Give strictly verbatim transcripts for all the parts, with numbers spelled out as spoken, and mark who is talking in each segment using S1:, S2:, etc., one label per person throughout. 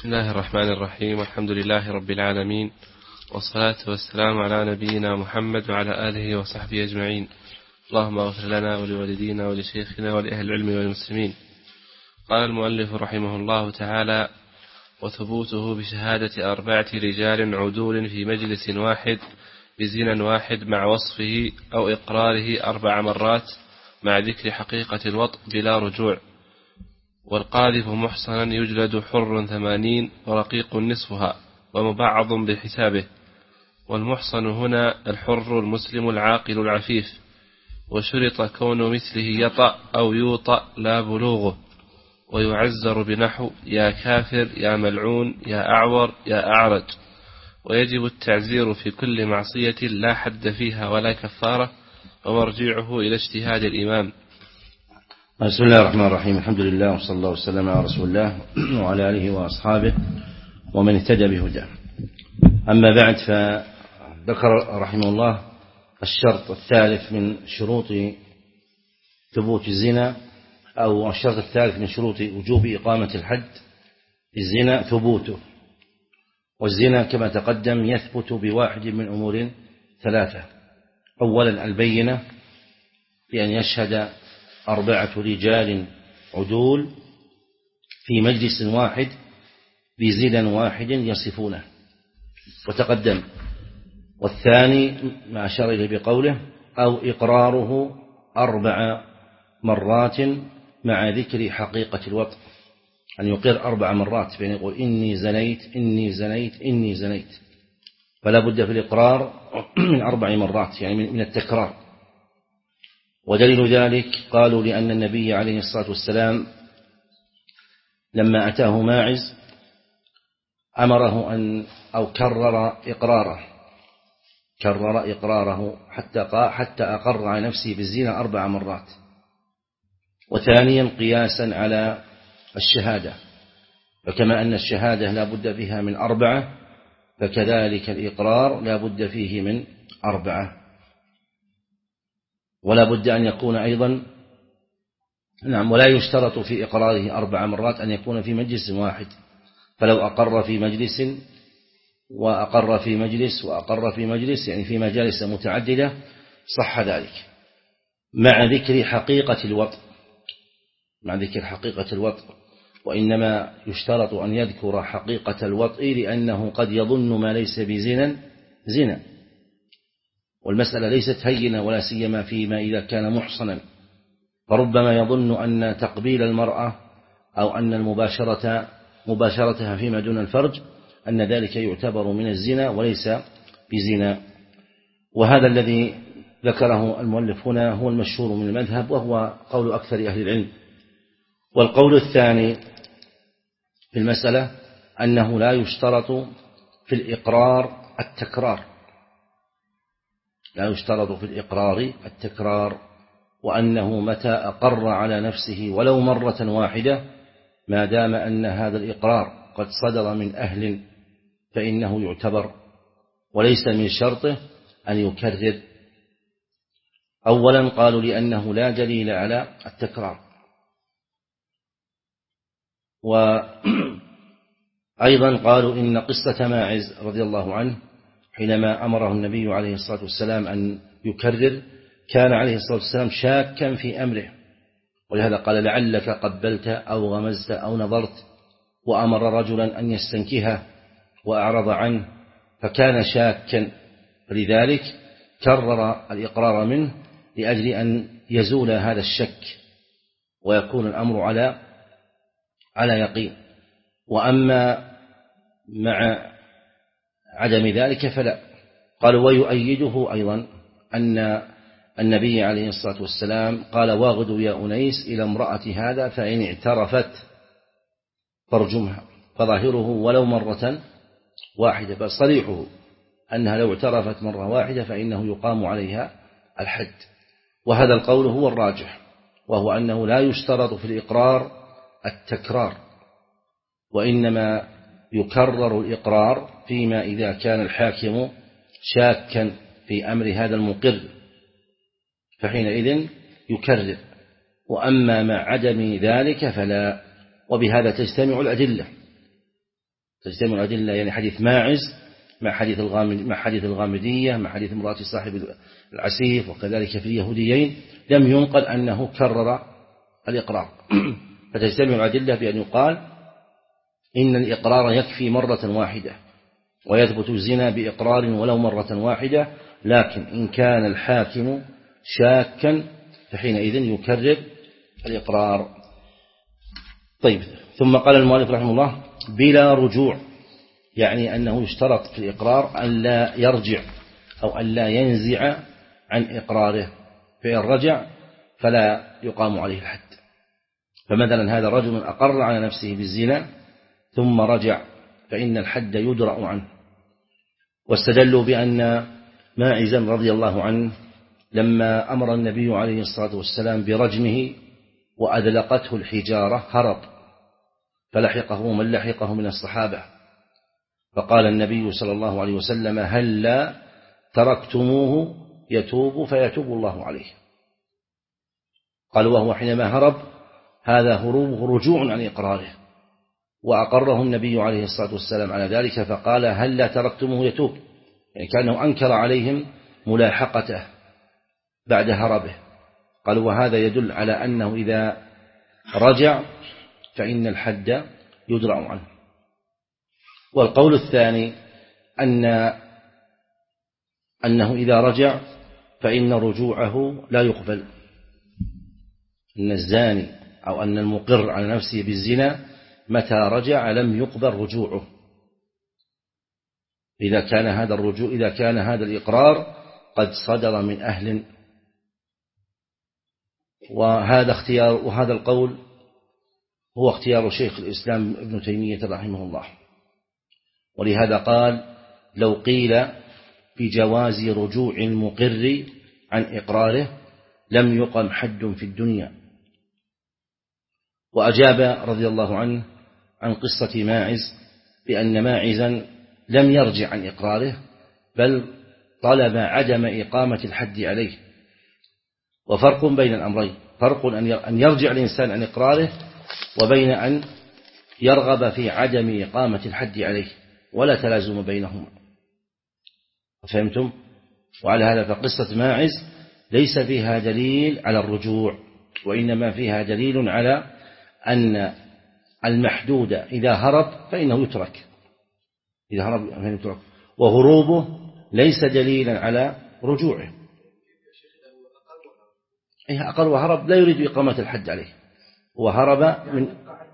S1: بسم الله الرحمن الرحيم، والحمد لله رب العالمين، والصلاة والسلام على نبينا محمد وعلى آله وصحبه أجمعين. اللهم اغفر لنا ولوالدينا ولشيخنا ولأهل العلم والمسلمين. قال المؤلف رحمه الله تعالى: وثبوته بشهادة أربعة رجال عدول في مجلس واحد بزنا واحد مع وصفه أو إقراره أربع مرات مع ذكر حقيقة الوطء بلا رجوع. والقاذف محصنا يجلد حر ثمانين ورقيق نصفها ومبعض بحسابه. والمحصن هنا الحر المسلم العاقل العفيف، وشرط كون مثله يطأ أو يوطأ لا بلوغه. ويعزر بنحو يا كافر يا ملعون يا أعور يا أعرج. ويجب التعزير في كل معصية لا حد فيها ولا كفارة، ومرجعه إلى اجتهاد الإمام.
S2: بسم الله الرحمن الرحيم. الحمد لله وصلى الله وسلم على رسول الله وعلى آله وأصحابه ومن اهتدى بهداه. أما بعد، فذكر رحمه الله الشرط الثالث من شروط ثبوت الزنا، أو الشرط الثالث من شروط وجوب إقامة الحد الزنا ثبوته. والزنا كما تقدم يثبت بواحد من أمور ثلاثة: أولا البينة، بأن يشهد أربعة رجال عدول في مجلس واحد بزنا واحد يصفونه وتقدم. والثاني ما أشار إليه بقوله أو إقراره أربع مرات مع ذكر حقيقة الوطء، أن يقر أربع مرات، بأن يقول إني زنيت إني زنيت إني زنيت، فلا بد في الإقرار من أربع مرات، يعني من التكرار. ودليل ذلك قالوا لأن النبي عليه الصلاة والسلام لما أتاه ماعز أمره أن أو كرر إقراره كرر إقراره حتى حتى أقر على نفسه بالزنا أربع مرات. وثانيا قياسا على الشهادة، فكما أن الشهادة لا بد فيها من أربعة، فكذلك الإقرار لا بد فيه من أربعة. ولا بد أن يكون أيضا نعم ولا يشترط في إقراره أربع مرات أن يكون في مجلس واحد، فلو أقر في مجلس وأقر في مجلس وأقر في مجلس، يعني في مجالس متعددة، صح ذلك مع ذكر حقيقة الوطء مع ذكر حقيقة الوطء وإنما يشترط أن يذكر حقيقة الوطء لأنه قد يظن ما ليس بزنا زنا، والمسألة ليست هينة، ولا سيما فيما إذا كان محصنا، فربما يظن أن تقبيل المرأة أو أن المباشرة مباشرتها فيما دون الفرج أن ذلك يعتبر من الزنا وليس بزنا. وهذا الذي ذكره المؤلف هنا هو المشهور من المذهب، وهو قول أكثر أهل العلم. والقول الثاني في المسألة أنه لا يشترط في الإقرار التكرار لا يشترط في الإقرار التكرار وأنه متى أقر على نفسه ولو مرة واحدة، ما دام أن هذا الإقرار قد صدر من أهل فإنه يعتبر، وليس من شرطه أن يكرر. أولا قالوا لأنه لا دليل على التكرار، وأيضا قالوا إن قصة ماعز رضي الله عنه حينما أمره النبي عليه الصلاة والسلام أن يكرر كان عليه الصلاة والسلام شاكا في أمره، ولهذا قال لعلك قبلت أو غمزت أو نظرت، وأمر رجلا أن يستنكها وأعرض عنه فكان شاكا، فلذلك كرر الإقرار منه لأجل أن يزول هذا الشك ويكون الأمر على على يقين. وأما مع عدم ذلك فلا. قالوا ويؤيده أيضا أن النبي عليه الصلاة والسلام قال واغدوا يا أنيس إلى امرأة هذا فإن اعترفت فارجمها، فظاهره ولو مرة واحدة، بل صريحه أنها لو اعترفت مرة واحدة فإنه يقام عليها الحد. وهذا القول هو الراجح، وهو أنه لا يشترط في الإقرار التكرار، وإنما يكرر الإقرار فيما إذا كان الحاكم شاكا في أمر هذا المقر، فحينئذ يكرر. وأما مع عدم ذلك فلا. وبهذا تجتمع الأدلة، تجتمع الأدلة يعني حديث ماعز مع حديث الغامد مع حديث الغامدية مع حديث امرأة صاحب العسيف وكذلك في اليهوديين لم ينقل أنه كرر الإقرار. فتجتمع الأدلة بأن يقال إن الإقرار يكفي مرة واحدة ويثبت الزنا بإقرار ولو مرة واحدة، لكن إن كان الحاكم شاكا فحينئذ يكرر الإقرار. طيب، ثم قال المؤلف رحمه الله بلا رجوع، يعني أنه يشترط في الإقرار أن لا يرجع أو أن لا ينزع عن إقراره، فإن رجع فلا يقام عليه الحد. فمثلا هذا رجل أقر على نفسه بالزنا ثم رجع فإن الحد يدرأ عنه. واستدلوا بأن ماعزا رضي الله عنه لما أمر النبي عليه الصلاة والسلام برجمه وأذلقته الحجارة هرب فلحقه من لحقه من الصحابة، فقال النبي صلى الله عليه وسلم هلا تركتموه يتوب فيتوب الله عليه. قال وهو حينما هرب هذا هروبه رجوع عن إقراره، وأقره النبي عليه الصلاة والسلام على ذلك فقال هلا تركتموه يتوب، يعني كأنه أنكر عليهم ملاحقته بعد هربه. قالوا وهذا يدل على أنه إذا رجع فإن الحد يدرأ عنه. والقول الثاني أن أنه إذا رجع فإن رجوعه لا يقبل، أن الزاني أو أن المقر على نفسه بالزنا متى رجع لم يقبل رجوعه إذا كان هذا الرجوع إذا كان هذا الإقرار قد صدر من أهل. وهذا اختيار وهذا القول هو اختيار شيخ الإسلام ابن تيمية رحمه الله، ولهذا قال لو قيل بجواز رجوع المقر عن إقراره لم يقم حد في الدنيا. وأجاب رضي الله عنه عن قصة ماعز بأن ماعزا لم يرجع عن إقراره بل طلب عدم إقامة الحد عليه. وفرق بين الأمرين، فرق أن يرجع الإنسان عن إقراره وبين أن يرغب في عدم إقامة الحد عليه، ولا تلازم بينهما. فهمتم؟ وعلى هذا فقصة ماعز ليس فيها دليل على الرجوع، وإنما فيها دليل على أن المحدود إذا هرب فإنه يترك، إذا هرب فإنه يترك، وهروبه ليس دليلا على رجوعه. إيه أقل وهرب لا يريد إقامة الحد عليه، هو هرب من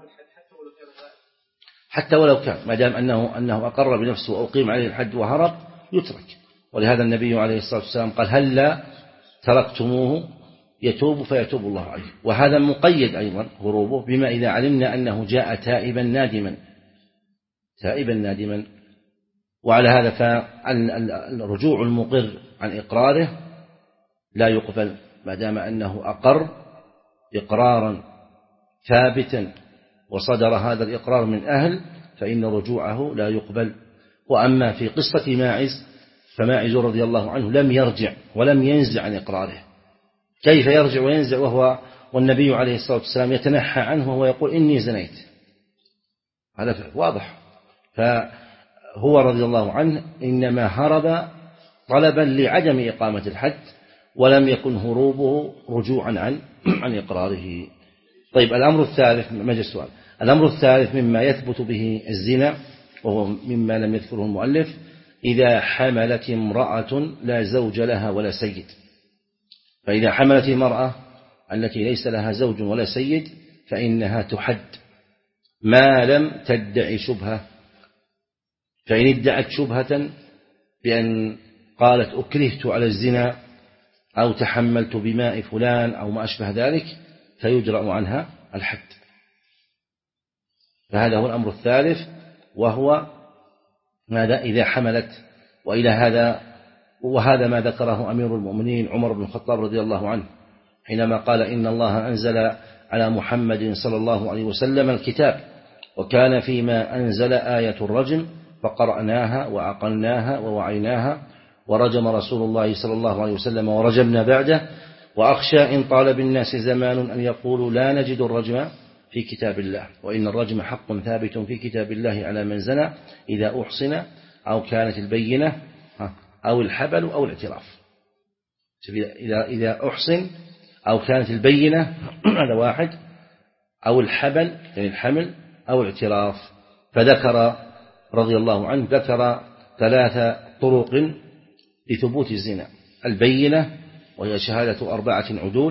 S2: حتى ولو كان ما دام أنه أنه أقر بنفسه وأقيم عليه الحد وهرب يترك. ولهذا النبي عليه الصلاة والسلام قال هلا تركتموه يتوب فيتوب الله عليه. وهذا مقيد أيضا هروبه بما إذا علمنا أنه جاء تائبا نادما تائبا نادما. وعلى هذا فالرجوع المقر عن إقراره لا يقبل ما دام أنه أقر إقرارا ثابتا وصدر هذا الإقرار من أهل فإن رجوعه لا يقبل. وأما في قصة ماعز فماعز رضي الله عنه لم يرجع ولم ينزع عن إقراره. كيف يرجع وينزع وهو والنبي عليه الصلاة والسلام يتنحى عنه وهو يقول إني زنيت؟ هذا واضح. فهو رضي الله عنه إنما هرب طلبا لعدم إقامة الحد ولم يكن هروبه رجوعا عن عن إقراره. طيب الأمر الثالث مجلس السؤال الأمر الثالث مما يثبت به الزنا وهو مما لم يذكره المؤلف إذا حملت امرأة لا زوج لها ولا سيد. فإذا حملت المرأة التي ليس لها زوج ولا سيد فإنها تحد ما لم تدعي شبهة. فإن ادعت شبهة بأن قالت أكرهت على الزنا أو تحملت بماء فلان أو ما أشبه ذلك فيجرأ عنها الحد. فهذا هو الأمر الثالث وهو ماذا إذا حملت. وإلى هذا وهذا ما ذكره أمير المؤمنين عمر بن الخطاب رضي الله عنه حينما قال إن الله أنزل على محمد صلى الله عليه وسلم الكتاب وكان فيما أنزل آية الرجم فقرأناها وعقلناها ووعيناها ورجم رسول الله صلى الله عليه وسلم ورجمنا بعده وأخشى إن طال بالناس زمان أن يقولوا لا نجد الرجم في كتاب الله، وإن الرجم حق ثابت في كتاب الله على من زنى إذا أحصن أو كانت البينة أو الحبل أو الاعتراف. إذا إذا أحصن أو كانت البينة هذا واحد، أو الحبل يعني الحمل أو الاعتراف. فذكر رضي الله عنه ذكر ثلاث طرق لثبوت الزنا: البينة وهي شهادة أربعة عدول،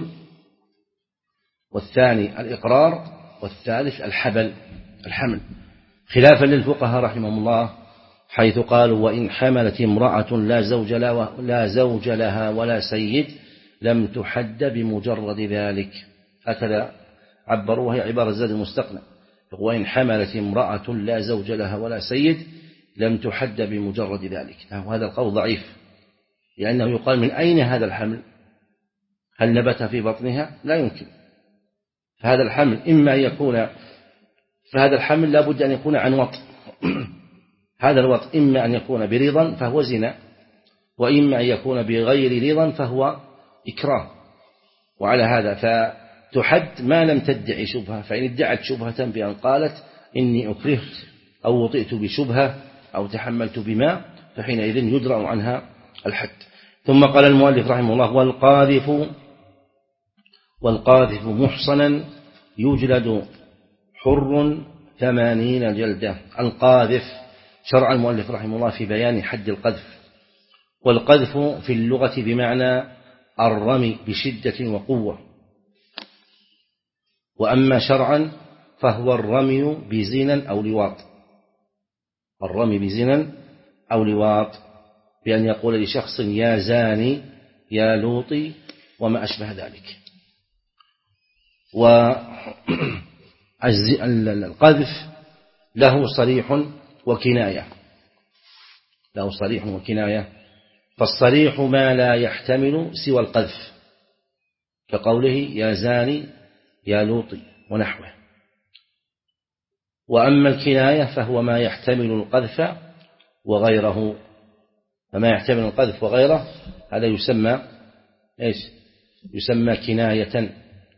S2: والثاني الإقرار، والثالث الحبل الحمل، خلافا للفقهاء رحمهم الله حيث قالوا: وإن حملت امرأة لا زوج لها, لا زوج لها ولا سيد لم تحد بمجرد ذلك. هكذا عبروا، وهي عبارة زاد المستقنع: وإن حملت امرأة لا زوج لها ولا سيد لم تحد بمجرد ذلك. وهذا القول ضعيف، لأنه يقال: من أين هذا الحمل؟ هل نبت في بطنها؟ لا يمكن. فهذا الحمل إما أن يكون فهذا الحمل لا بد أن يكون عن وطء هذا الوطء إما أن يكون برضا فهو زنا، وإما أن يكون بغير رضا فهو إكراه. وعلى هذا فتحد ما لم تدعي شبهة، فإن ادعت شبهة بأن قالت إني أكرهت أو وطئت بشبهة أو تحملت بما، فحينئذ يدرأ عنها الحد. ثم قال المؤلف رحمه الله: والقاذف والقاذف محصنا يجلد حر ثمانين جلدة. القاذف شرع المؤلف رحمه الله في بيان حد القذف. والقذف في اللغة بمعنى الرمي بشدة وقوة، وأما شرعا فهو الرمي بزنا أو لواط الرمي بزنا أو لواط بأن يقول لشخص: يا زاني، يا لوطي، وما أشبه ذلك. والقذف له صريح وكناية له صريح وكناية فالصريح ما لا يحتمل سوى القذف، كقوله: يا زاني، يا لوطي، ونحوه. وأما الكناية فهو ما يحتمل القذف وغيره فما يحتمل القذف وغيره هذا يسمى إيش؟ يسمى كناية.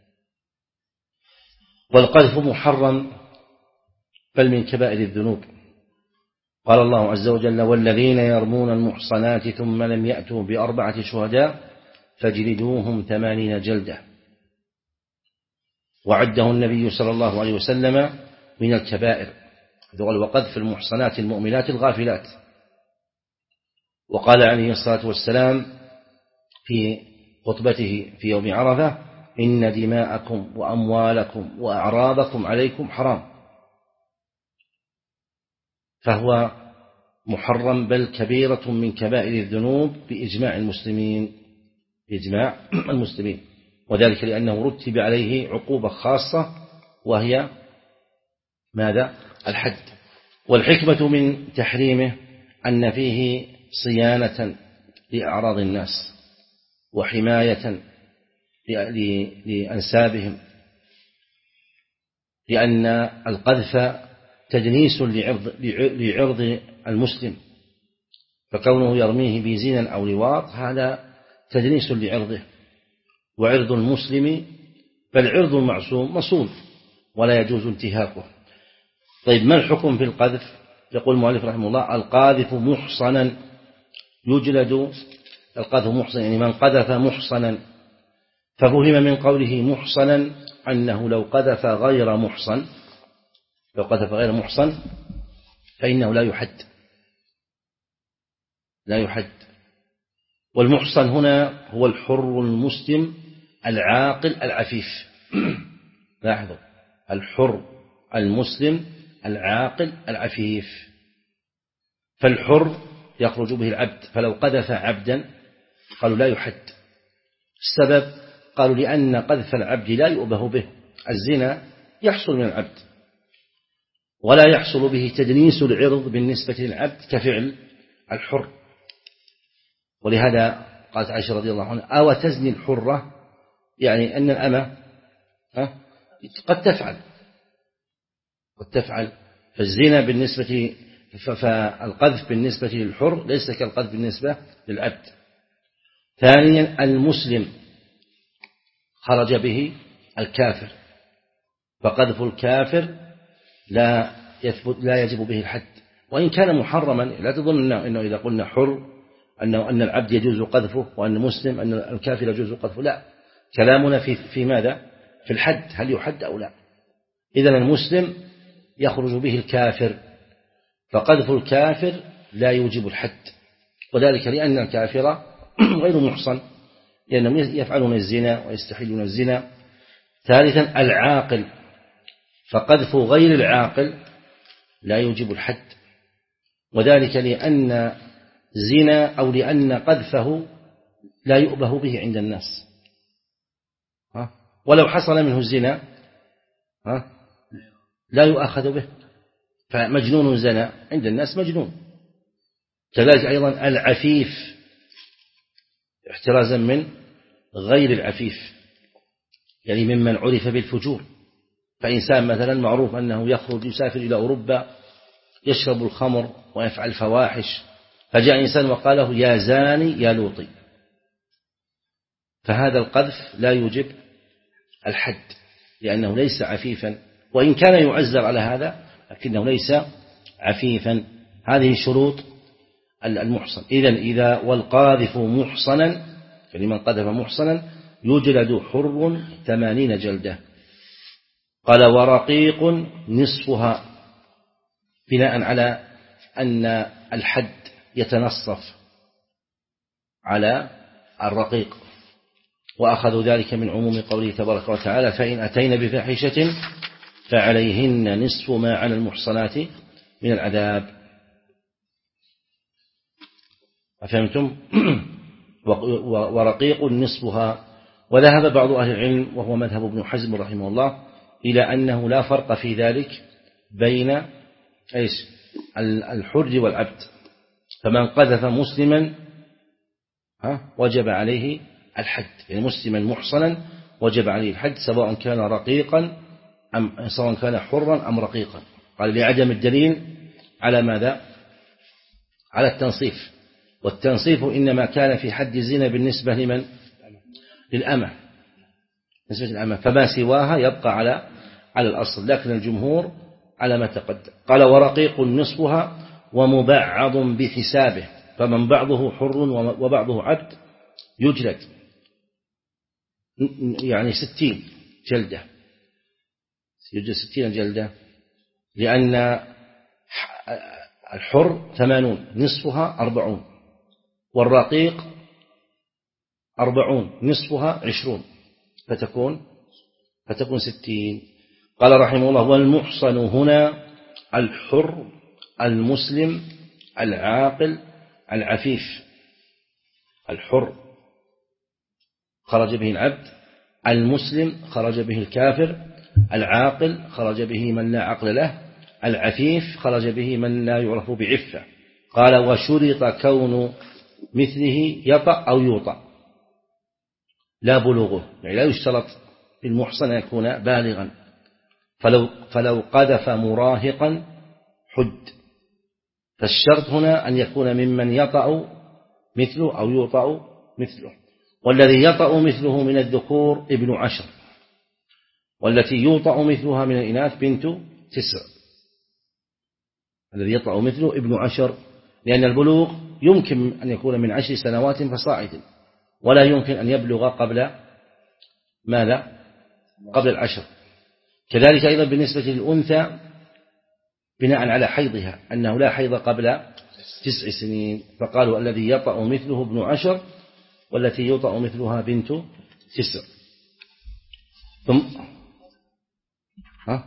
S2: والقذف محرم بل من كبائر الذنوب. قال الله عز وجل: والذين يرمون المحصنات ثم لم يأتوا بأربعة شهداء فاجلدوهم ثمانين جلدة. وعده النبي صلى الله عليه وسلم من الكبائر، وقذف المحصنات المؤمنات الغافلات. وقال عليه الصلاة والسلام في خطبته في يوم عرفة: إن دماءكم وأموالكم وأعراضكم عليكم حرام. فهو محرم بل كبيرة من كبائر الذنوب بإجماع المسلمين بإجماع المسلمين وذلك لأنه رتب عليه عقوبة خاصة وهي ماذا؟ الحد. والحكمة من تحريمه أن فيه صيانة لأعراض الناس وحماية لأنسابهم، لأن القذف تدنيس لعرض, لعرض المسلم، فكونه يرميه بزنا أو لواط هذا تدنيس لعرضه، وعرض المسلم بل عرض المعصوم مصون ولا يجوز انتهاكه. طيب، ما الحكم في القذف؟ يقول المؤلف رحمه الله: القاذف محصنا يجلد. القذف محصن يعني من قذف محصنا، ففهم من قوله محصنا أنه لو قذف غير محصن لو قذف غير محصن فإنه لا يحد لا يحد والمحصن هنا هو الحر المسلم العاقل العفيف. لاحظوا: الحر المسلم العاقل العفيف. فالحر يخرج به العبد، فلو قذف عبدا قالوا لا يحد. السبب قالوا لأن قذف العبد لا يؤبه به. الزنا يحصل من العبد ولا يحصل به تدنيس العرض بالنسبة للعبد كفعل الحر. ولهذا قالت عائشة رضي الله عنها: أو تزني الحرة، يعني أن الأمة قد تفعل قد تفعل فالزنا بالنسبة فالقذف بالنسبة للحر ليس كالقذف بالنسبة للعبد. ثانيا، المسلم خرج به الكافر، فقذف الكافر لا يثبت لا يجب به الحد، وإن كان محرما. لا تظن أنه إذا قلنا حر أنه أن العبد يجوز قذفه وأن المسلم أن الكافر يجوز قذفه، لا، كلامنا في في ماذا؟ في الحد، هل يحد أو لا. إذن المسلم يخرج به الكافر، فقذف الكافر لا يوجب الحد، وذلك لأن الكافر غير محصن، لأنهم يفعلون الزنا ويستحلون الزنا. ثالثا العاقل، فقذف غير العاقل لا يوجب الحد، وذلك لأن زنا أو لأن قذفه لا يؤبه به عند الناس، ولو حصل منه الزنا لا يؤاخذ به، فمجنون زنا عند الناس مجنون. كذلك أيضا العفيف احترازا من غير العفيف، يعني ممن عرف بالفجور، فإنسان مثلا معروف أنه يخرج يسافر إلى أوروبا يشرب الخمر ويفعل فواحش، فجاء إنسان وقال له يا زاني يا لوطي، فهذا القذف لا يوجب الحد لأنه ليس عفيفا، وإن كان يعزر على هذا لكنه ليس عفيفا. هذه شروط المحصن. إذن إذا والقاذف محصنا، فلمن قذف محصنا يجلد حر ثمانين جلدة. قال ورقيق نصفها، بناء على أن الحد يتنصف على الرقيق، وأخذوا ذلك من عموم قوله تبارك وتعالى فإن أتينا بفاحشة فعليهن نصف ما على المحصنات من العذاب. أفهمتم؟ ورقيق نصفها. وذهب بعض أهل العلم وهو مذهب ابن حزم رحمه الله إلى أنه لا فرق في ذلك بين إيش الحر والعبد، فمن قذف مسلما وجب عليه الحد، يعني مسلما محصنا وجب عليه الحد سواء كان رقيقا أم سواء كان حرا أم رقيقا. قال لعدم الدليل على ماذا؟ على التنصيف، والتنصيف إنما كان في حد الزنا بالنسبة لمن؟ للأمة، بالنسبة للأمة، فما سواها يبقى على على الأصل، لكن الجمهور على ما تقدم. قال ورقيق نصفها ومبعض بحسابه، فمن بعضه حر وبعضه عبد يجلد يعني ستين جلدة، يجلد ستين جلدة، لأن الحر ثمانون نصفها أربعون، والرقيق أربعون نصفها عشرون، فتكون فتكون ستين. قال رحمه الله والمحصن هنا الحر المسلم العاقل العفيف. الحر خرج به العبد، المسلم خرج به الكافر، العاقل خرج به من لا عقل له، العفيف خرج به من لا يعرف بعفة. قال وشرط كون مثله يطأ أو يوطأ لا بلوغه، يعني لا يشترط في المحصن أن يكون بالغا، فلو, فلو قذف مراهقا حد، فالشرط هنا أن يكون ممن يطأ مثله أو يوطأ مثله. والذي يطأ مثله من الذكور ابن عشر، والتي يوطأ مثلها من الإناث بنت تسع. الذي يطأ مثله ابن عشر، لأن البلوغ يمكن أن يكون من عشر سنوات فصاعدا، ولا يمكن أن يبلغ قبل ماذا؟ قبل العشر. كذلك أيضا بالنسبة للأنثى بناء على حيضها أنه لا حيض قبل تسع سنين، فقالوا الذي يطأ مثله ابن عشر والتي يطأ مثلها بنت تسع. ثم ها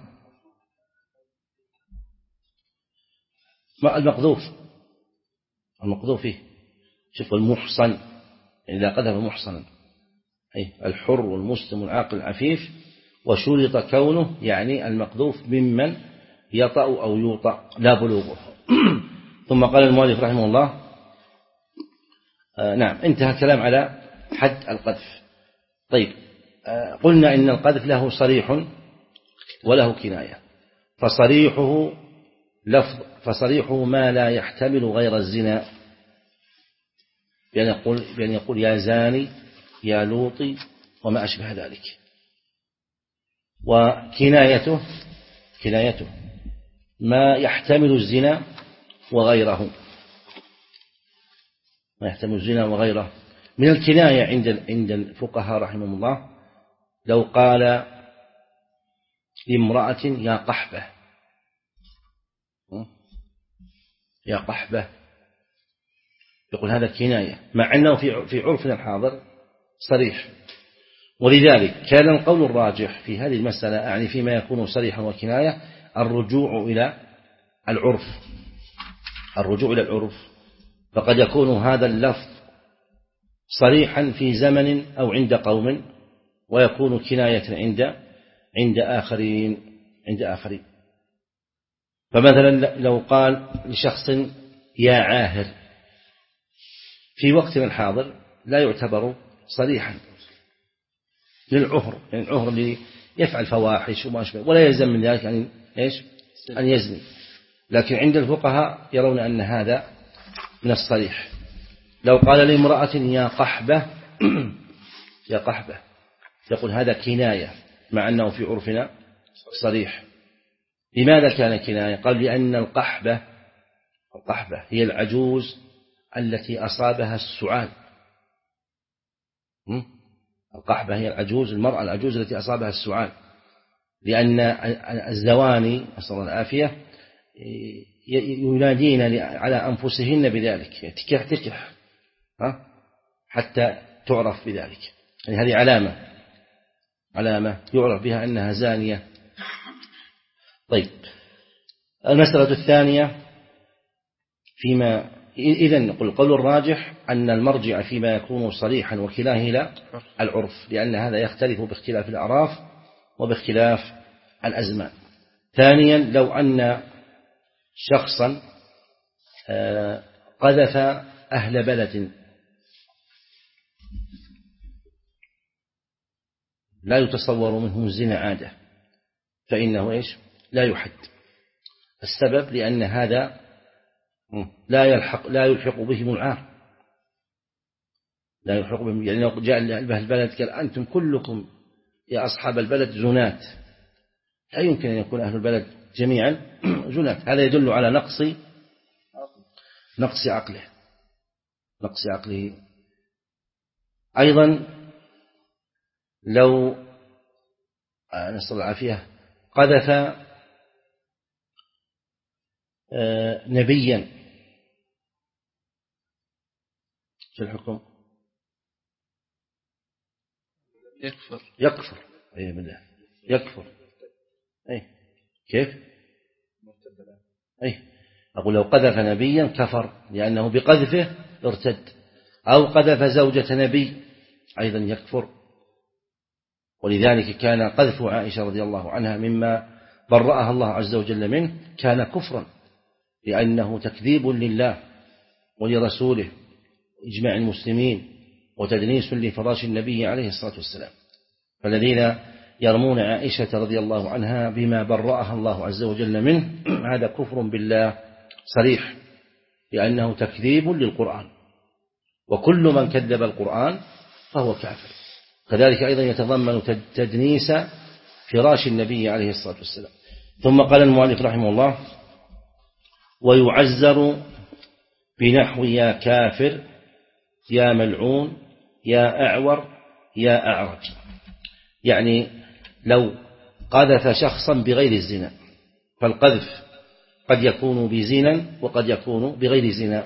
S2: ما المقذوف المقذوف فيه شوف المحصن إذا قذف محصنا أي الحر والمسلم العاقل العفيف، وشرط كونه يعني المقذوف ممن يطأ أو يوطأ لا بلوغه. ثم قال المؤلف رحمه الله آه نعم انتهى الكلام على حد القذف. طيب آه قلنا إن القذف له صريح وله كناية، فصريحه لفظ فصريحه ما لا يحتمل غير الزنا، بأن يقول, بأن يقول يا زاني يا لوطي وما أشبه ذلك. وكنايته كنايته ما يحتمل الزنا وغيره ما يحتمل الزنا وغيره. من الكناية عند عند الفقهاء رحمهم الله لو قال لامرأة يا قحبة يا قحبة، يقول هذا كناية، مع أنه في في عرفنا الحاضر صريح. ولذلك كان القول الراجح في هذه المسألة، يعني فيما يكون صريحا وكناية، الرجوع إلى العرف الرجوع إلى العرف فقد يكون هذا اللفظ صريحا في زمن أو عند قوم، ويكون كناية عند عند آخرين عند آخرين فمثلا لو قال لشخص يا عاهر في وقتنا الحاضر لا يعتبر صريحا للعهر، يعني العهر اللي يفعل فواحش وما أشبه، ولا يلزم من ذلك أن إيش أن يزني. لكن عند الفقهاء يرون أن هذا من الصريح. لو قال لامرأة يا قحبة يا قحبة يقول هذا كناية، مع أنه في عرفنا صريح. لماذا كان كناية؟ قال لأن القحبة القحبة هي العجوز التي أصابها السعال. القحبة هي العجوز، المرأة العجوز التي أصابها السعال، لأن الزواني نسأل الله العافية ينادين على أنفسهن بذلك، تكح تكح حتى تعرف بذلك، يعني هذه علامة علامة يعرف بها أنها زانية. طيب المسألة الثانية فيما إذن نقول القول الراجح أن المرجع فيما يكون صريحا وكلاه إلى العرف، لأن هذا يختلف باختلاف الأعراف وباختلاف الأزمان. ثانيا لو أن شخصا قذف أهل بلد لا يتصور منهم الزنا عادة فإنه إيش لا يحد. السبب لأن هذا لا يلحق لا يلحق بهم العار، لا يلحق بهم، يعني لو جاء أهل البلد قال أنتم كلكم يا أصحاب البلد زنات، لا يمكن أن يكون أهل البلد جميعا زنات. هذا يدل على نقص نقص عقله نقص عقله. أيضا لو نسأل الله العافية قذف نبيا شو الحكم؟
S1: يكفر
S2: يكفر أي بالله يكفر. أي كيف؟ أي أقول لو قذف نبيا كفر لأنه بقذفه ارتد، أو قذف زوجة نبي أيضا يكفر. ولذلك كان قذف عائشة رضي الله عنها مما برأها الله عز وجل منه كان كفرا، لأنه تكذيب لله ولرسوله إجماع المسلمين وتدنيس لفراش النبي عليه الصلاة والسلام. فالذين يرمون عائشة رضي الله عنها بما برأها الله عز وجل منه هذا كفر بالله صريح، لأنه تكذيب للقرآن، وكل من كذب القرآن فهو كافر. كذلك أيضا يتضمن تدنيس فراش النبي عليه الصلاة والسلام. ثم قال المؤلف رحمه الله ويعزر بنحو يا كافر يا ملعون يا أعور يا أعرج، يعني لو قذف شخصا بغير الزنا، فالقذف قد يكون بزنا وقد يكون بغير زنا.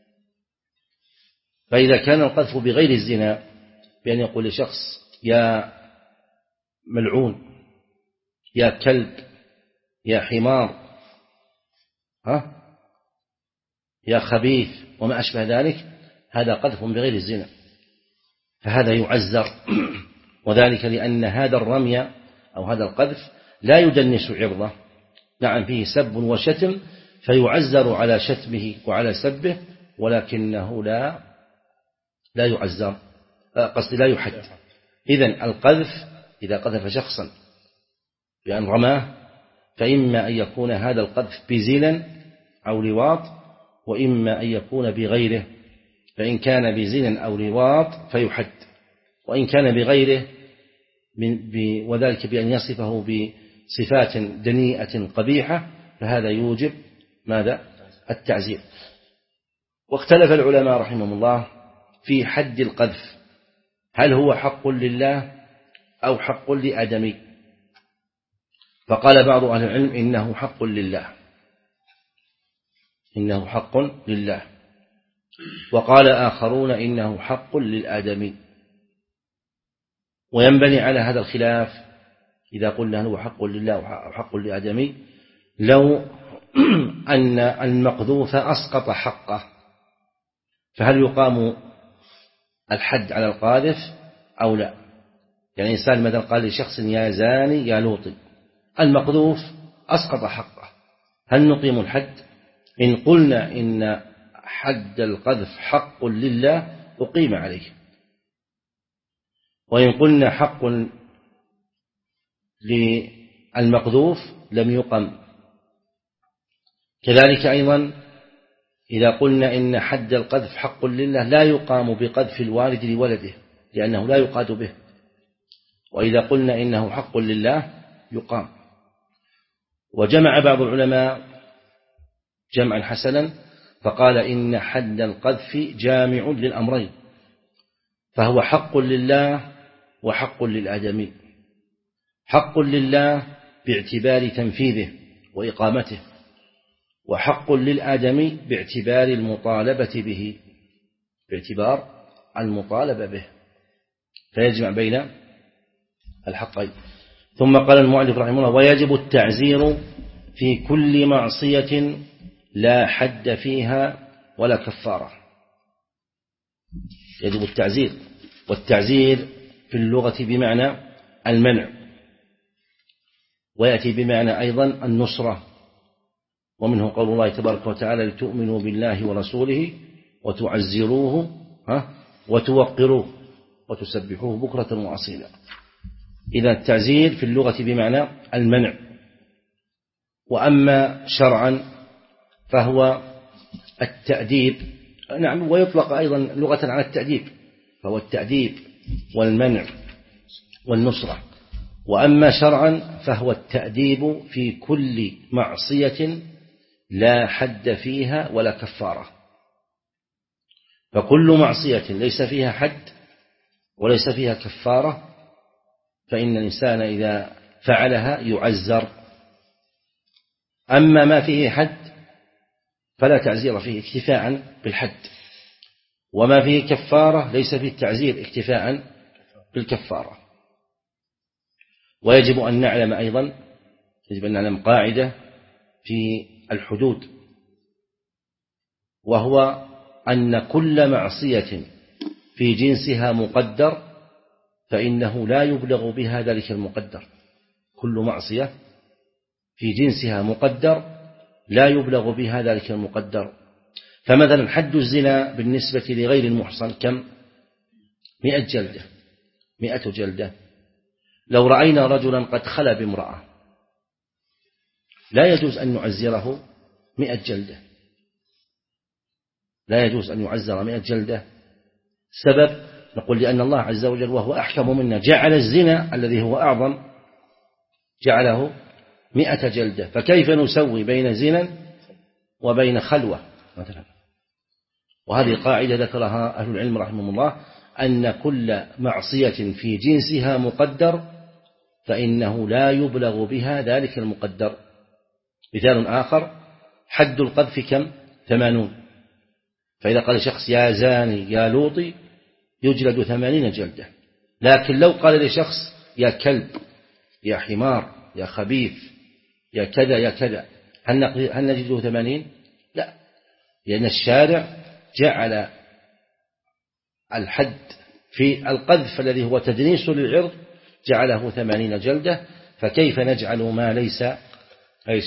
S2: فإذا كان القذف بغير الزنا بأن يقول لشخص يا ملعون يا كلب يا حمار ها يا خبيث وما أشبه ذلك، هذا قذف بغير الزنا، فهذا يعزر. وذلك لأن هذا الرمي أو هذا القذف لا يدنس عرضه، نعم فيه سب وشتم فيعزر على شتمه وعلى سبه، ولكنه لا لا يعزر قصدي لا يحد. إذن القذف إذا قذف شخصا بأن رماه فإما أن يكون هذا القذف بزنا أو لواط، وإما أن يكون بغيره، فإن كان بزنا أو لواط فيحد، وإن كان بغيره وذلك بأن يصفه بصفات دنيئة قبيحة، فهذا يوجب ماذا؟ التعزير. واختلف العلماء رحمهم الله في حد القذف، هل هو حق لله أو حق لآدمي؟ فقال بعض أهل العلم إنه حق لله، إنه حق لله، وقال آخرون إنه حق للآدمي. وينبني على هذا الخلاف إذا قلنا هو حق لله أو حق لآدمي لو أن المقذوف أسقط حقه، فهل يقام الحد على القاذف أو لا؟ يعني إنسان مثلا قال لشخص يا زاني يا لوطي، المقذوف أسقط حقه، هل نقيم الحد؟ إن قلنا إن حد القذف حق لله أقيم عليه، وإن قلنا حق للمقذوف لم يقم. كذلك أيضا إذا قلنا إن حد القذف حق لله لا يقام بقذف الوالد لولده لأنه لا يقاد به، وإذا قلنا إنه حق لله يقام. وجمع بعض العلماء جمعا حسنا فقال إن حد القذف جامع للأمرين، فهو حق لله وحق للآدمي. حق لله باعتبار تنفيذه وإقامته، وحق للآدمي باعتبار المطالبة به، باعتبار المطالبة به، فيجمع بين الحقين. ثم قال المؤلف رحمه الله: ويجب التعزير في كل معصية لا حد فيها ولا كفارة. يجب التعزير، والتعزير في اللغة بمعنى المنع، ويأتي بمعنى أيضا النصرة، ومنه قول الله تبارك وتعالى: لتؤمنوا بالله ورسوله وتعزروه وتوقروه وتسبحوه بكرة وأصيلا. إذا التعزير في اللغة بمعنى المنع. وأما شرعا فهو التأديب، نعم، ويطلق أيضا لغة على التأديب، فهو التأديب والمنع والنصرة. وأما شرعا فهو التأديب في كل معصية لا حد فيها ولا كفارة. فكل معصية ليس فيها حد وليس فيها كفارة فإن الإنسان إذا فعلها يعزر. أما ما فيه حد فلا تعزير فيه اكتفاء بالحد، وما فيه كفارة ليس فيه التعزير اكتفاء بالكفارة. ويجب أن نعلم أيضا، يجب أن نعلم قاعدة في الحدود، وهو أن كل معصية في جنسها مقدر فإنه لا يبلغ بها ذلك المقدر. كل معصية في جنسها مقدر لا يبلغ بها ذلك المقدر. فمثلا حد الزنا بالنسبة لغير المحصن كم؟ مئة جلدة، مئة جلدة. لو رأينا رجلا قد خلى بامرأة لا يجوز أن نعزره مئة جلدة، لا يجوز أن يعزر مئة جلدة. سبب؟ نقول لأن الله عز وجل وهو أحكم منا جعل الزنا الذي هو أعظم جعله مئة جلدة، فكيف نسوي بين زنا وبين خلوة مثلا؟ وهذه قاعدة ذكرها أهل العلم رحمهم الله، أن كل معصية في جنسها مقدر فإنه لا يبلغ بها ذلك المقدر. مثال آخر: حد القذف كم؟ ثمانون. فإذا قال شخص يا زاني يا لوطي يجلد ثمانين جلدة. لكن لو قال لشخص يا كلب يا حمار يا خبيث يا كذا يا كذا هل نجده ثمانين؟ لا، لأن الشارع جعل الحد في القذف الذي هو تدنيس للعرض جعله ثمانين جلدة، فكيف نجعل ما ليس ايش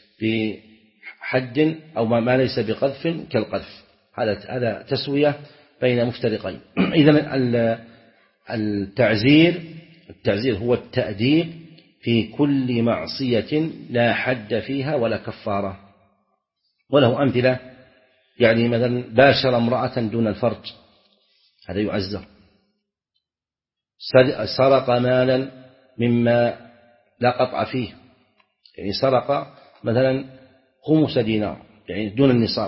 S2: بحد أو ما ليس بقذف كالقذف؟ هذا هذا تسوية بين مفترقين. إذن التعزير التعزير هو التأديب في كل معصية لا حد فيها ولا كفارة. وله أمثلة، يعني مثلا باشر امرأة دون الفرج هذا يعزر. سرق مالا مما لا قطع فيه، يعني سرق مثلا خمس دينار يعني دون النصاب،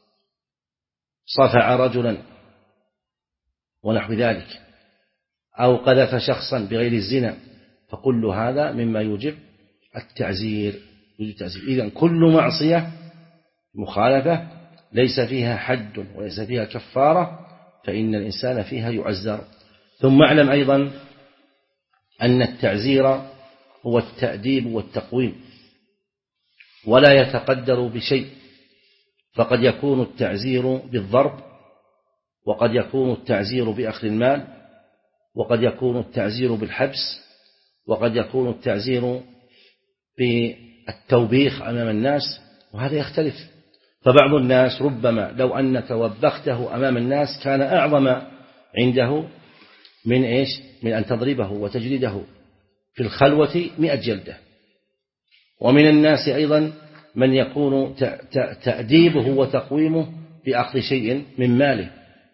S2: صفع رجلا ونحو ذلك، أو قذف شخصا بغير الزنا، فكل هذا مما يوجب التعزير. إذن كل معصية مخالفة ليس فيها حد وليس فيها كفارة فإن الإنسان فيها يعزر. ثم اعلم أيضا أن التعزير هو التأديب والتقويم ولا يتقدر بشيء، فقد يكون التعزير بالضرب، وقد يكون التعزير بأخذ المال، وقد يكون التعزير بالحبس، وقد يكون التعزير بالتوبيخ أمام الناس، وهذا يختلف. فبعض الناس ربما لو أنك وبخته أمام الناس كان أعظم عنده من إيش؟ من أن تضربه وتجلده في الخلوة مئة جلدة. ومن الناس أيضا من يكون تأديبه وتقويمه بأخذ شيء من ماله،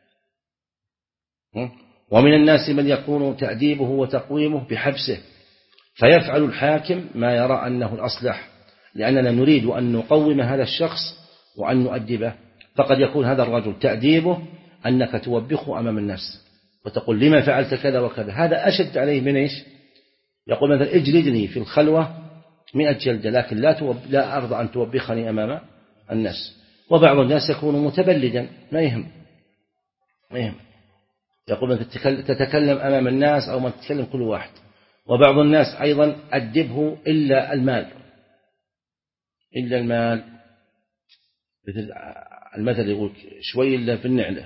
S2: ومن الناس من يكون تأديبه وتقويمه بحبسه، فيفعل الحاكم ما يرى أنه الأصلح، لأننا نريد أن نقوم هذا الشخص وأن نؤدبه. فقد يكون هذا الرجل تأديبه أنك توبخه أمام الناس وتقول لما فعلت كذا وكذا، هذا أشد عليه من إيش؟ يقول مثلا اجلدني في الخلوة مئة جلدة، لكن لا, توب... لا أرضى أن توبخني أمام الناس. وبعض الناس يكون متبلدا ما يهم ما يهم يقول من تتكلم أمام الناس أو من تتكلم كل واحد. وبعض الناس أيضا أدبه إلا المال إلا المال المثل يقول شوي إلا في النعلة.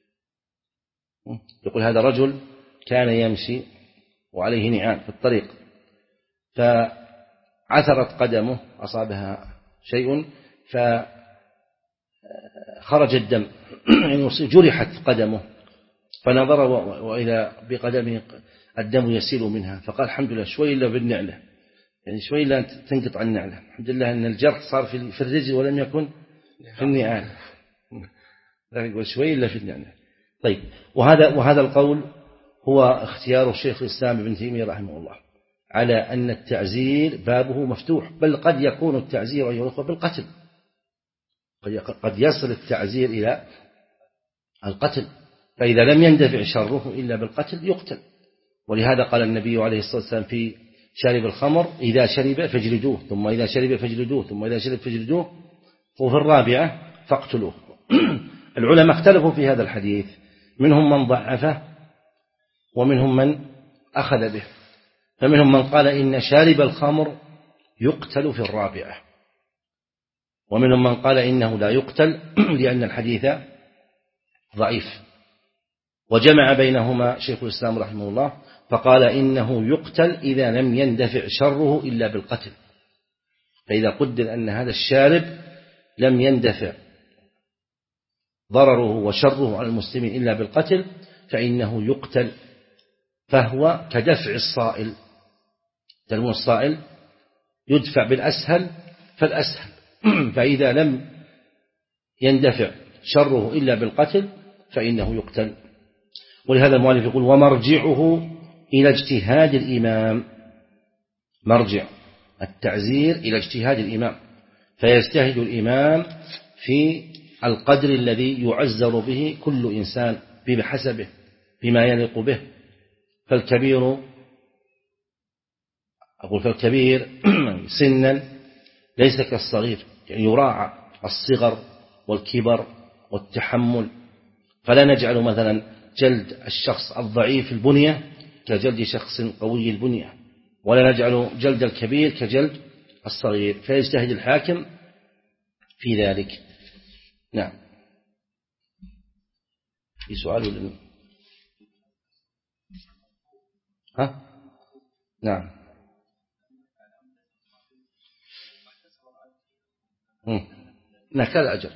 S2: يقول هذا رجل كان يمشي وعليه نعال في الطريق، فعثرت قدمه أصابها شيء فخرج الدم جرحت قدمه، فنظر وإلى بقدمه الدم يسيل منها، فقال الحمد لله شوي إلا بالنعلة، يعني شوي إلا تنقطع النعلة، الحمد لله أن الجرح صار في الرجل ولم يكن في النعال، لكن يقول شوي إلا في النعلة. طيب، وهذا وهذا القول هو اختيار الشيخ الإسلام ابن تيمية رحمه الله على أن التعزير بابه مفتوح، بل قد يكون التعزير أيها الأخوة بالقتل، قد يصل التعزير إلى القتل، فإذا لم يندفع شره إلا بالقتل يقتل. ولهذا قال النبي عليه الصلاة والسلام في شارب الخمر إذا شرب فاجلدوه، ثم إذا شرب فاجلدوه، ثم إذا شرب فاجلدوه، وفي الرابعة فاقتلوه. العلماء اختلفوا في هذا الحديث، منهم من ضعفه ومنهم من أخذ به، فمنهم من قال إن شارب الخمر يقتل في الرابعة، ومنهم من قال إنه لا يقتل لأن الحديث ضعيف، وجمع بينهما شيخ الإسلام رحمه الله فقال إنه يقتل إذا لم يندفع شره إلا بالقتل. فإذا قدر أن هذا الشارب لم يندفع ضرره وشره على المسلمين إلا بالقتل فإنه يقتل، فهو كدفع الصائل، تلمون الصائل يدفع بالأسهل فالأسهل، فإذا لم يندفع شره إلا بالقتل فإنه يقتل. ولهذا المؤلف يقول ومرجعه إلى اجتهاد الإمام، مرجع التعزير إلى اجتهاد الإمام، فيجتهد الإمام في القدر الذي يعزر به كل إنسان بحسبه بما يليق به. فالكبير أقول فالكبير سنا ليس كالصغير، يعني يراعى الصغر والكبر والتحمل، فلا نجعل مثلا جلد الشخص الضعيف البنية كجلد شخص قوي البنية، ولا نجعل جلد الكبير كجلد الصغير، فيجتهد الحاكم في ذلك. نعم، في سؤال ولا ها؟ نعم. نكال أجر.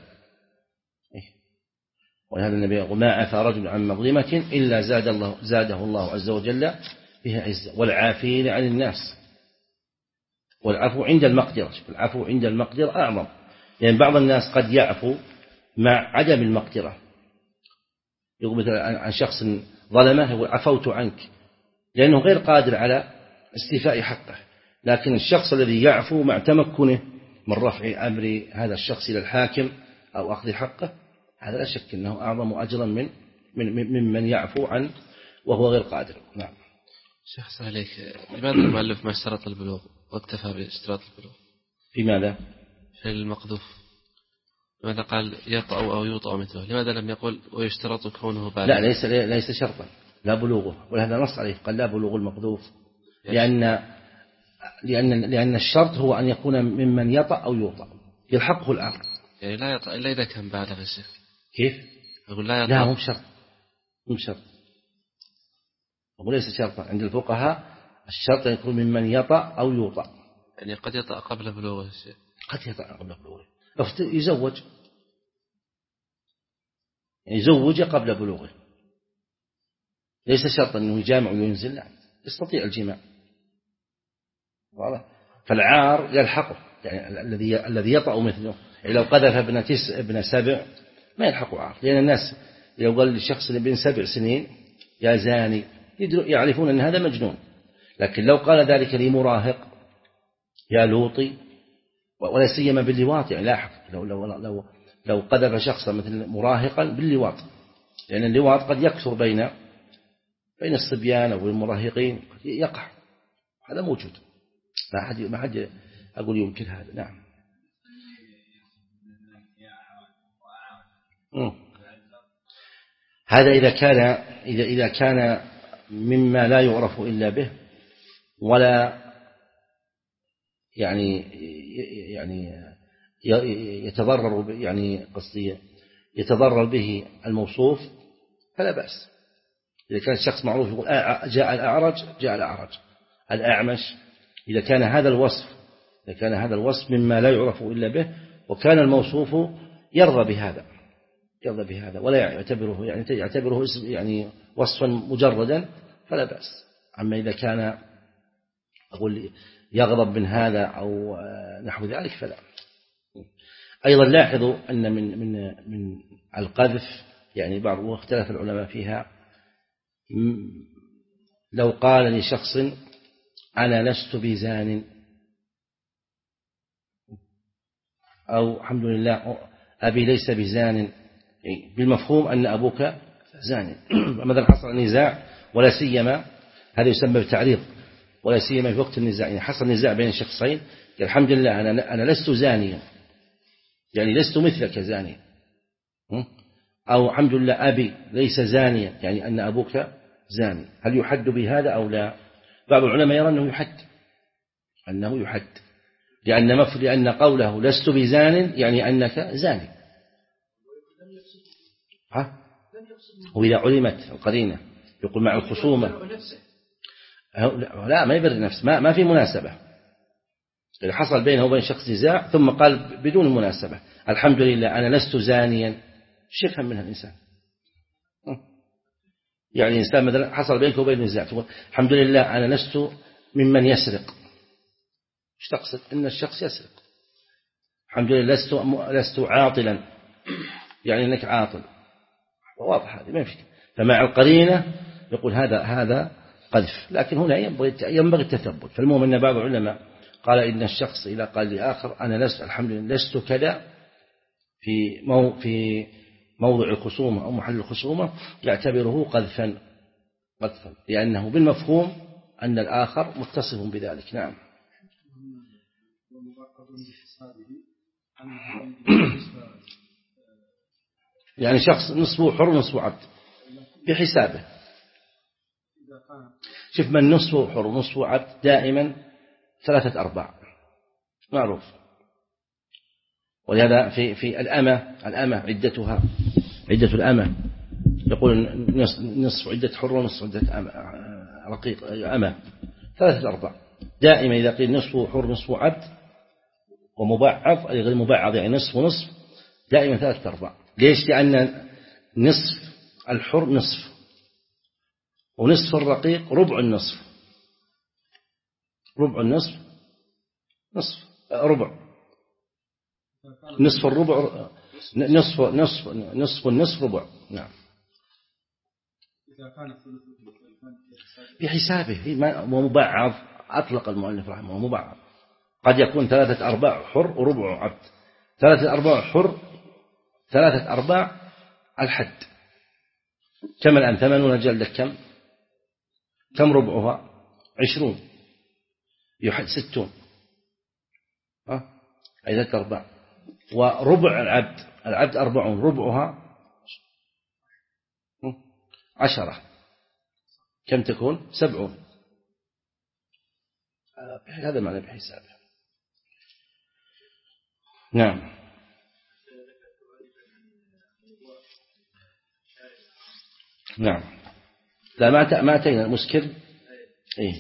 S2: ولهذا النبي يقول ما عفى رجل عن مظلمة إلا زاد الله زاده الله عز وجل بها عزة، والعافين عن الناس. والعفو عند المقدرة، العفو عند المقدرة أعظم، لأن يعني بعض الناس قد يعفو مع عدم المقدرة، يقول مثلا عن شخص ظلمه يقول عفوت عنك، لأنه غير قادر على استيفاء حقه. لكن الشخص الذي يعفو مع تمكنه من رفع أمر هذا الشخص إلى الحاكم أو أخذ حقه، هذا لا شك أنه أعظم أجرا من من ممن يعفو عن وهو غير قادر. نعم.
S1: شيخ سهل عليك، لماذا المؤلف ما اشترط البلوغ واكتفى باشتراط البلوغ؟
S2: في ماذا؟
S1: في المقذوف، لماذا قال يطأ أو يوطأ مثله؟ لماذا لم يقل ويشترط كونه بالغ؟
S2: لا، ليس ليس شرطا، لا بلوغه، ولهذا نص عليه قال لا بلوغ المقذوف، لأن لأن لأن الشرط هو أن يكون ممن يطأ أو يوطأ يلحقه الأمر.
S1: يعني لا يطأ إلا إذا كان بالغ يا شيخ.
S2: كيف؟
S1: أقول لا يطأ.
S2: لا، مو بشرط، مو بشرط، وليس شرطا عند الفقهاء. الشرط أن يكون ممن يطأ أو يوطأ.
S1: يعني قد يطأ قبل بلوغه الشيخ.
S2: قد يطأ قبل بلوغه، يزوج يعني يزوج قبل بلوغه، ليس شرطا أنه يجامع وينزل، لا، يستطيع الجماع. واضح؟ فالعار يلحقه، يعني الذي الذي يطأ مثله، يعني لو قذف ابن تسع ابن سبع ما يلحقه عار، لأن الناس لو قال للشخص ابن سبع سنين يا زاني يعرفون أن هذا مجنون. لكن لو قال ذلك لمراهق يا لوطي، ولا سيما باللواط، يعني لاحق لو لو لو لو قذف شخصا مثل مراهقا باللواط، لأن اللواط قد يكثر بين بين الصبيان أو المراهقين، يقع، هذا موجود، ما حد ما حد أقول يمكن هذا. نعم. هذا إذا كان إذا إذا كان مما لا يعرف إلا به، ولا يعني يعني يتضرر يعني قصدي يتضرر به الموصوف فلا بأس. إذا كان الشخص معروف يقول جاء الأعرج جاء الأعرج الأعمش، إذا كان هذا الوصف إذا كان هذا الوصف مما لا يعرف إلا به، وكان الموصوف يرضى بهذا يرضى بهذا ولا يعتبره يعني يعتبره اسم يعني وصفا مجردا فلا بأس. أما إذا كان أقول يغضب من هذا أو نحو ذلك فلا. أيضا لاحظوا أن من من من القذف يعني بعض واختلف العلماء فيها، لو قال لشخص أنا لست بزان، أو الحمد لله أبي ليس بزان، بالمفهوم أن أبوك زاني. مثلا حصل نزاع ولا سيما هذا يسمى بالتعريض، ولا سيما في وقت النزاع، يعني حصل نزاع بين شخصين الحمد لله أنا أنا لست زانيا، يعني لست مثلك زاني، أو الحمد لله أبي ليس زانيا، يعني أن أبوك زاني، هل يحد بهذا أو لا؟ بعض العلماء يرى أنه يحد أنه يحد لأن مف... لأن قوله لست بزان يعني أنك زاني. ها؟ وإذا علمت القرينة يقول مع الخصومة لا ما يبرر نفسه، ما ما في مناسبة. إذا حصل بينه وبين شخص نزاع ثم قال بدون مناسبة الحمد لله أنا لست زانيا، شو يفهم منها الإنسان؟ يعني إنسان مثلا حصل بينك وبين نزاع تقول الحمد لله أنا لست ممن يسرق، ايش تقصد؟ إن الشخص يسرق. الحمد لله لست لست عاطلا، يعني أنك عاطل، واضح هذه ما في. فمع القرينة يقول هذا هذا قذف. لكن هنا ينبغي ينبغي التثبت. فالمهم أن بعض العلماء قال إن الشخص إذا قال لآخر أنا لست الحمد لله لست كذا في مو في موضع الخصومة أو محل الخصومة يعتبره قذفا قذفا لأنه بالمفهوم أن الآخر متصف بذلك. نعم. يعني شخص نصفه حر ونصفه عبد بحسابه. شوف من نصفه حر ونصفه عبد دائما ثلاثة أرباع معروف. ولهذا في في الأمة الأمة عدتها عدة الأمة يقول نصف عدة حر ونصف عدة أمة رقيق أمة ثلاثة أرباع. دائما إذا قيل نصفه حر نصفه عبد ومبعض أي غير مبعض يعني نصف ونصف دائما ثلاثة أرباع. ليش؟ لأن نصف الحر نصف ونصف الرقيق ربع النصف ربع النصف نصف ربع نصف الربع نصف نصف نصف النصف ربع. نعم.
S3: إذا كان ثلث
S2: بحسابه ومبعض. أطلق المؤلف رحمه الله مبعض. قد يكون ثلاثة أرباع حر وربع عبد. ثلاثة أرباع حر، ثلاثة أرباع الحد. كم الآن؟ ثمانون جلدة. كم كم ربعها؟ عشرون. يحد ستون. أه؟ أي ثلاثة أرباع. وربع العبد، العبد أربعون، ربعها عشرة. كم تكون؟ سبعون. هذا معنى بحسابه. نعم. نعم. لا ما ما أتينا المسكر. إيه؟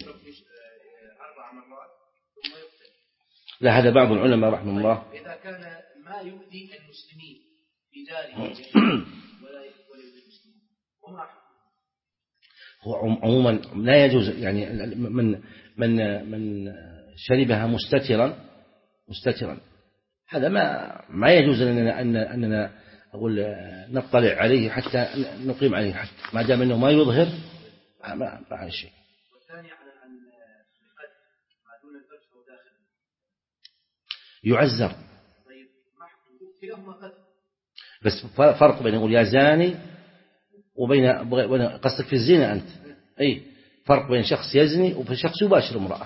S2: لا هذا بعض العلماء رحمه الله
S3: إذا كان ما يؤذي المسلمين في داره ولا يؤذي المسلمين وما
S2: هو عموما لا يجوز يعني من من من شربها مستترا مستترا هذا ما ما يجوز لنا أن أننا أقول نطلع عليه حتى نقيم عليه حتى ما دام أنه ما يظهر ما ما شيء.
S3: والثاني على أن ما دون الفرج هو داخل
S2: يعزر.
S3: طيب محكوم كلاهما قد
S2: بس فرق بين يقول يا زاني وبين قصدك في الزنا أنت. أي فرق بين شخص يزني وفي شخص يباشر امرأة.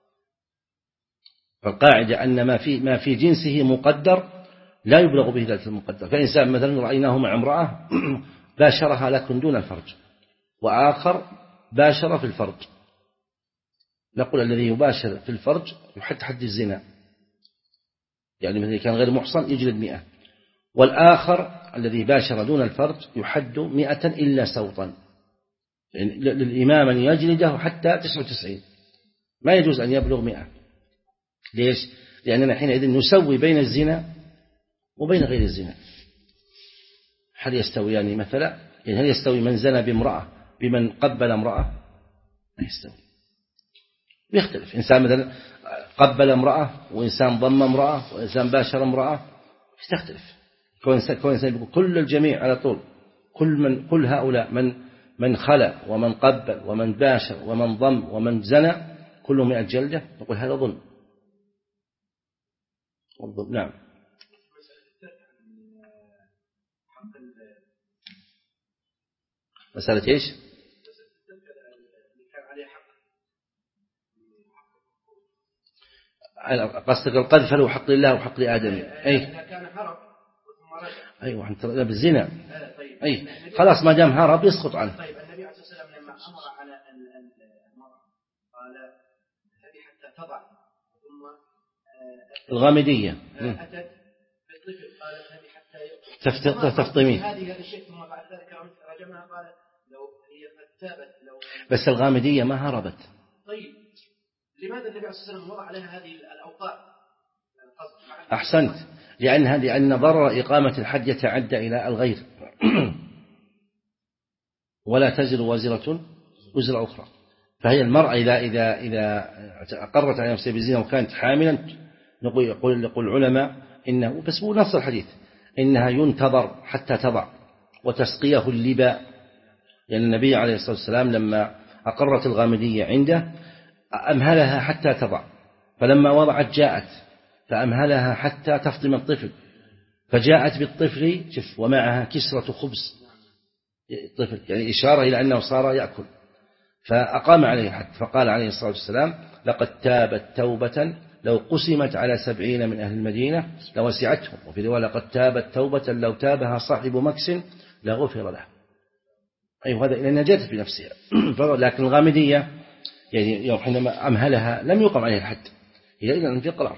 S2: فالقاعدة أن ما في ما في جنسه مقدر لا يبلغ به ذلك المقدر. فإنسان مثلا رأيناه مع امرأة باشرها لكن دون الفرج، وآخر باشر في الفرج، نقول الذي يباشر في الفرج يحد حد الزنا، يعني مثل كان غير محصن يجلد مئة، والآخر الذي باشر دون الفرج يحد مئة إلا سوطا. يعني للإمام أن يجلده حتى تسعة وتسعين، ما يجوز أن يبلغ مئة. ليش؟ لأننا حينئذ نسوي بين الزنا وبين غير الزنا. هل يستويان مثلا؟ يعني هل يستوي من زنى بامرأة بمن قبل امرأة؟ ما يستوي، بيختلف. إنسان مثلا قبل امرأة وإنسان ضم امرأة وإنسان باشر امرأة تختلف. كون إنسان كل الجميع على طول، كل من كل هؤلاء من من خلى ومن قبل ومن باشر ومن ضم ومن زنى كلهم مئة جلدة، نقول هذا ظلم. نعم. مسألة إيش؟ قصدك القذف له حق لله وحق لآدم. أي.
S3: إذا كان هرب ثم رجع.
S2: أيوة أنت بالزنا. أي خلاص ما دام هرب يسقط عنه.
S3: طيب النبي عليه الصلاة والسلام لما أمر على المرأة قال هذه حتى تضع، ثم
S2: الغامدية
S3: أتت بالطفل قالت هذه حتى
S2: تفطمي
S3: هذه هذا الشيء، ثم بعد ذلك رجمها قال لو هي قد تابت لو.
S2: بس الغامدية ما هربت.
S3: طيب لماذا النبي عليه الصلاة والسلام وضع عليها هذه الأوقات؟
S2: أحسنت، لأنها لأن ضرر إقامة الحد يتعدى إلى الغير ولا تزر وازرة وزر أخرى. فهي المرأة إذا إذا إذا أقرت على نفسها بالزنا وكانت حاملا نقول يقول يقول العلماء إنه بس مو نص الحديث إنها ينتظر حتى تضع وتسقيه اللباء، لأن يعني النبي عليه الصلاة والسلام لما أقرت الغامدية عنده أمهلها حتى تضع، فلما وضعت جاءت فأمهلها حتى تفطم الطفل، فجاءت بالطفل شف ومعها كسرة خبز الطفل، يعني إشارة إلى أنه صار يأكل، فأقام عليه الحد. فقال عليه الصلاة والسلام لقد تابت توبة لو قسمت على سبعين من أهل المدينة لوسعتهم، وفي رواية لقد تابت توبة لو تابها صاحب مكس لغفر له. أيوة هذا إلى نجاة بنفسها. لكن الغامدية يعني يوم حينما أمهلها لم يقم عليه الحد، هي إلى أن تقرأ.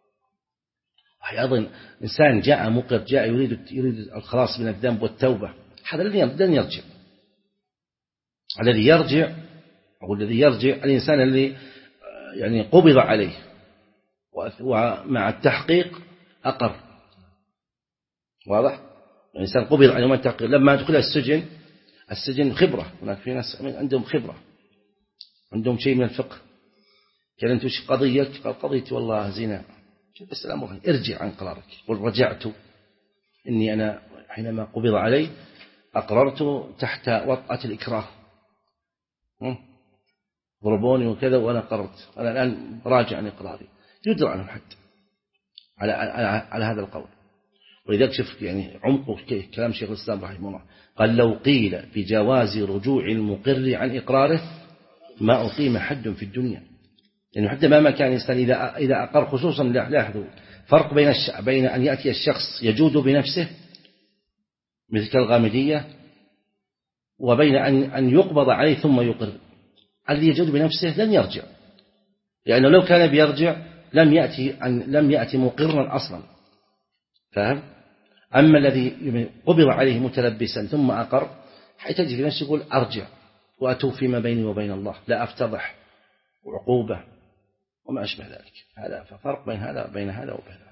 S2: أيضا إنسان جاء مقر جاء يريد يريد الخلاص من الذنب والتوبة، هذا الذي لن يرجع. الذي يرجع أو الذي يرجع الإنسان الذي يعني قبض عليه ومع التحقيق أقر. واضح؟ الإنسان قبض عليه ومع التحقيق لما دخل السجن، السجن خبرة، هناك في ناس عندهم خبرة، عندهم شيء من الفقه. قال أنت وش قضيتك؟ قال قضيتي والله زنا. بس الأمر ارجع عن قرارك. قل رجعت إني أنا حينما قبض علي أقررت تحت وطأة الإكراه، ضربوني وكذا وأنا قررت أنا الآن راجع عن إقراري يدرى عنه الحد على, على, على هذا القول. ولذلك شوف يعني عمق كلام شيخ الإسلام رحمه الله قال لو قيل بجواز رجوع المقر عن إقراره ما أقيم حد في الدنيا. يعني حتى ما كان الإنسان إذا إذا أقر خصوصا لاحظوا فرق بين بين أن يأتي الشخص يجود بنفسه مثل كالغامدية وبين أن أن يقبض عليه ثم يقر. الذي يجود بنفسه لن يرجع لأنه لو كان بيرجع لم يأتي أن لم يأتي مقرا أصلا فهم. أما الذي قبض عليه متلبسا ثم أقر حيث في نفسه يقول أرجع وأتوب فيما بيني وبين الله لا أفتضح وعقوبة وما أشبه ذلك. هذا ففرق بين هذا وبين هذا وبين هذا.